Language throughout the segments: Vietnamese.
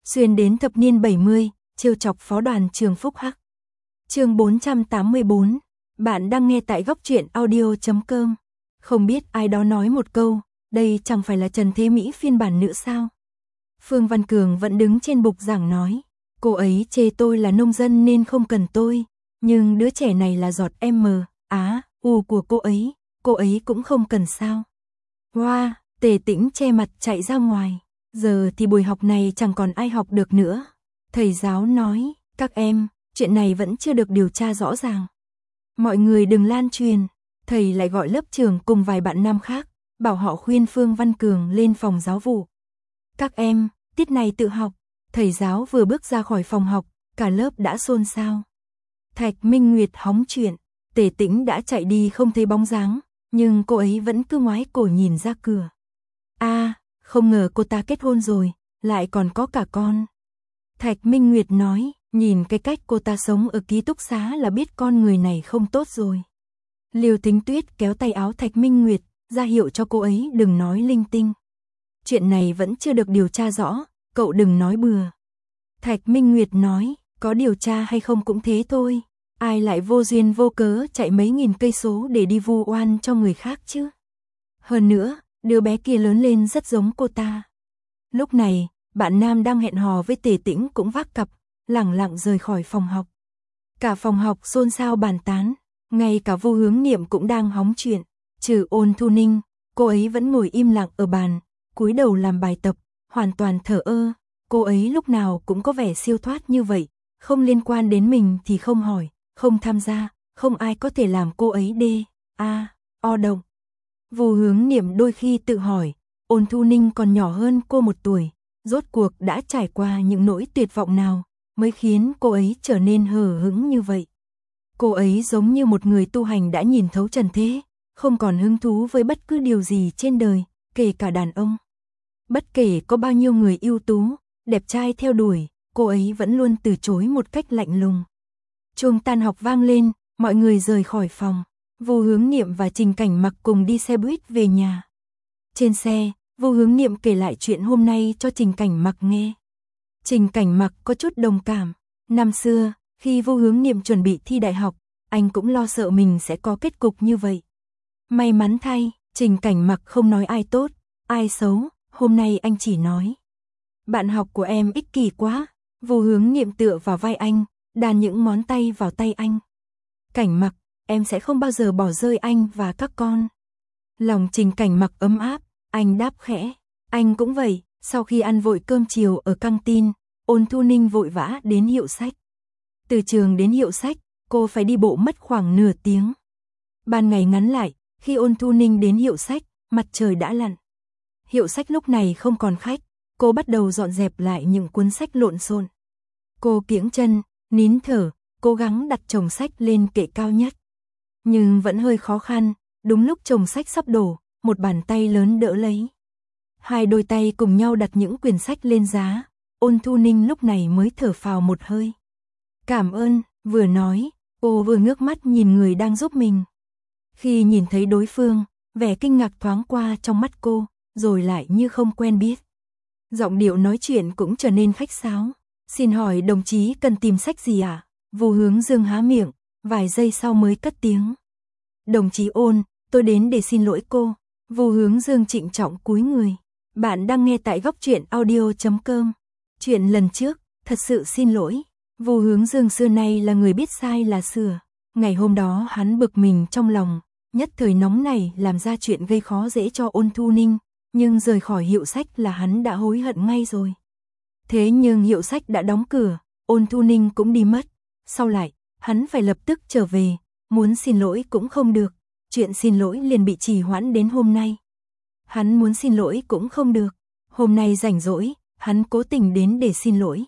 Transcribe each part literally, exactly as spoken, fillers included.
xuyên đến thập niên bảy mươi, trêu chọc phó đoàn trường Phúc Hắc. Chương bốn trăm tám mươi bốn, bạn đang nghe tại góc truyện audio chấm com. Không biết ai đó nói một câu, đây chẳng phải là Trần Thế Mỹ phiên bản nữ sao? Phương Văn Cường vẫn đứng trên bục giảng nói, cô ấy chê tôi là nông dân nên không cần tôi, nhưng đứa trẻ này là giọt M, á, U của cô ấy, cô ấy cũng không cần sao. Hoa, wow, Tề Tĩnh che mặt chạy ra ngoài, giờ thì buổi học này chẳng còn ai học được nữa. Thầy giáo nói, các em, chuyện này vẫn chưa được điều tra rõ ràng. Mọi người đừng lan truyền, thầy lại gọi lớp trưởng cùng vài bạn nam khác, bảo họ khuyên Phương Văn Cường lên phòng giáo vụ. Các em, tiết này tự học, thầy giáo vừa bước ra khỏi phòng học, cả lớp đã xôn xao. Thạch Minh Nguyệt hóng chuyện, Tề Tĩnh đã chạy đi không thấy bóng dáng, nhưng cô ấy vẫn cứ ngoái cổ nhìn ra cửa. A, à, không ngờ cô ta kết hôn rồi, lại còn có cả con. Thạch Minh Nguyệt nói, nhìn cái cách cô ta sống ở ký túc xá là biết con người này không tốt rồi. Liêu Tính Tuyết kéo tay áo Thạch Minh Nguyệt, ra hiệu cho cô ấy đừng nói linh tinh. Chuyện này vẫn chưa được điều tra rõ, cậu đừng nói bừa. Thạch Minh Nguyệt nói, có điều tra hay không cũng thế thôi, ai lại vô duyên vô cớ chạy mấy nghìn cây số để đi vu oan cho người khác chứ. Hơn nữa, đứa bé kia lớn lên rất giống cô ta. Lúc này, bạn nam đang hẹn hò với Tề Tĩnh cũng vác cặp, lẳng lặng rời khỏi phòng học. Cả phòng học xôn xao bàn tán, ngay cả Vu Hướng Niệm cũng đang hóng chuyện, trừ Ôn Thu Ninh, cô ấy vẫn ngồi im lặng ở bàn, cúi đầu làm bài tập, hoàn toàn thờ ơ, cô ấy lúc nào cũng có vẻ siêu thoát như vậy, không liên quan đến mình thì không hỏi, không tham gia, không ai có thể làm cô ấy đê, a, o động. Vu Hướng Niệm đôi khi tự hỏi, Ôn Thu Ninh còn nhỏ hơn cô một tuổi, rốt cuộc đã trải qua những nỗi tuyệt vọng nào, mới khiến cô ấy trở nên hờ hững như vậy. Cô ấy giống như một người tu hành đã nhìn thấu trần thế, không còn hứng thú với bất cứ điều gì trên đời, kể cả đàn ông. Bất kể có bao nhiêu người ưu tú, đẹp trai theo đuổi, cô ấy vẫn luôn từ chối một cách lạnh lùng. Chuông tan học vang lên, mọi người rời khỏi phòng. Vu Hướng Niệm và Trình Cảnh Mặc cùng đi xe buýt về nhà. Trên xe, Vu Hướng Niệm kể lại chuyện hôm nay cho Trình Cảnh Mặc nghe. Trình Cảnh Mặc có chút đồng cảm. Năm xưa, khi Vu Hướng Niệm chuẩn bị thi đại học, anh cũng lo sợ mình sẽ có kết cục như vậy. May mắn thay, Trình Cảnh Mặc không nói ai tốt, ai xấu, hôm nay anh chỉ nói. Bạn học của em ích kỷ quá. Vu Hướng Niệm tựa vào vai anh, đàn những ngón tay vào tay anh. Cảnh Mặc, em sẽ không bao giờ bỏ rơi anh và các con. Lòng Trình Cảnh Mặc ấm áp, anh đáp khẽ. Anh cũng vậy, sau khi ăn vội cơm chiều ở căng tin, Ôn Thu Ninh vội vã đến hiệu sách. Từ trường đến hiệu sách, cô phải đi bộ mất khoảng nửa tiếng. Ban ngày ngắn lại, khi Ôn Thu Ninh đến hiệu sách, mặt trời đã lặn. Hiệu sách lúc này không còn khách, cô bắt đầu dọn dẹp lại những cuốn sách lộn xộn. Cô kiễng chân, nín thở, cố gắng đặt chồng sách lên kệ cao nhất. Nhưng vẫn hơi khó khăn, đúng lúc chồng sách sắp đổ, một bàn tay lớn đỡ lấy. Hai đôi tay cùng nhau đặt những quyển sách lên giá, Ôn Thu Ninh lúc này mới thở phào một hơi. Cảm ơn, vừa nói, cô vừa ngước mắt nhìn người đang giúp mình. Khi nhìn thấy đối phương, vẻ kinh ngạc thoáng qua trong mắt cô, rồi lại như không quen biết. Giọng điệu nói chuyện cũng trở nên khách sáo. Xin hỏi đồng chí cần tìm sách gì ạ? À? Vu Hướng Dương há miệng, vài giây sau mới cất tiếng. Đồng chí Ôn, tôi đến để xin lỗi cô. Vu Hướng Dương trịnh trọng cúi người. Bạn đang nghe tại góc truyện audio chấm com. Chuyện lần trước, thật sự xin lỗi. Vu Hướng Dương xưa nay là người biết sai là sửa. Ngày hôm đó hắn bực mình trong lòng, nhất thời nóng này làm ra chuyện gây khó dễ cho Ôn Thu Ninh, nhưng rời khỏi hiệu sách là hắn đã hối hận ngay rồi. Thế nhưng hiệu sách đã đóng cửa, Ôn Thu Ninh cũng đi mất. Sau lại, hắn phải lập tức trở về, muốn xin lỗi cũng không được, chuyện xin lỗi liền bị trì hoãn đến hôm nay. Hắn muốn xin lỗi cũng không được, hôm nay rảnh rỗi, hắn cố tình đến để xin lỗi.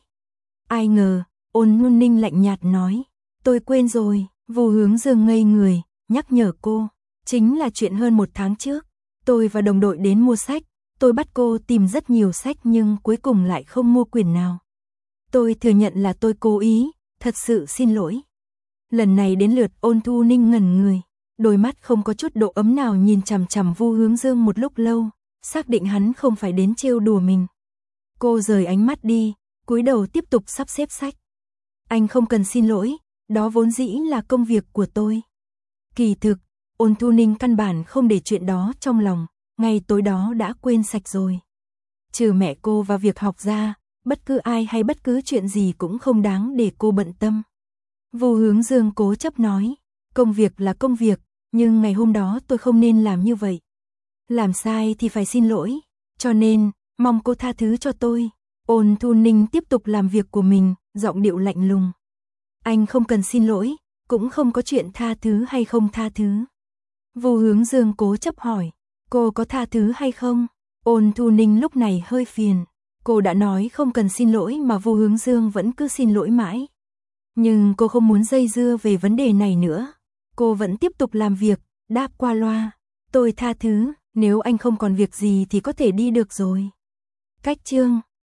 Ai ngờ, Ôn Thu Ninh lạnh nhạt nói, tôi quên rồi. Vu Hướng Dương ngây người, nhắc nhở cô, chính là chuyện hơn một tháng trước, tôi và đồng đội đến mua sách, tôi bắt cô tìm rất nhiều sách nhưng cuối cùng lại không mua quyển nào. Tôi thừa nhận là tôi cố ý, thật sự xin lỗi. Lần này đến lượt Ôn Thu Ninh ngẩn người, đôi mắt không có chút độ ấm nào nhìn chằm chằm Vu Hướng Dương một lúc lâu, xác định hắn không phải đến trêu đùa mình. Cô rời ánh mắt đi, cúi đầu tiếp tục sắp xếp sách. Anh không cần xin lỗi, đó vốn dĩ là công việc của tôi. Kỳ thực, Ôn Thu Ninh căn bản không để chuyện đó trong lòng, ngay tối đó đã quên sạch rồi. Trừ mẹ cô và việc học ra, bất cứ ai hay bất cứ chuyện gì cũng không đáng để cô bận tâm. Vô Hướng Dương cố chấp nói, công việc là công việc, nhưng ngày hôm đó tôi không nên làm như vậy. Làm sai thì phải xin lỗi, cho nên, mong cô tha thứ cho tôi. Ôn Thu Ninh tiếp tục làm việc của mình, giọng điệu lạnh lùng. Anh không cần xin lỗi, cũng không có chuyện tha thứ hay không tha thứ. Vô Hướng Dương cố chấp hỏi, cô có tha thứ hay không? Ôn Thu Ninh lúc này hơi phiền. Cô đã nói không cần xin lỗi mà Vô Hướng Dương vẫn cứ xin lỗi mãi. Nhưng cô không muốn dây dưa về vấn đề này nữa. Cô vẫn tiếp tục làm việc, đáp qua loa. Tôi tha thứ, nếu anh không còn việc gì thì có thể đi được rồi. Cách chương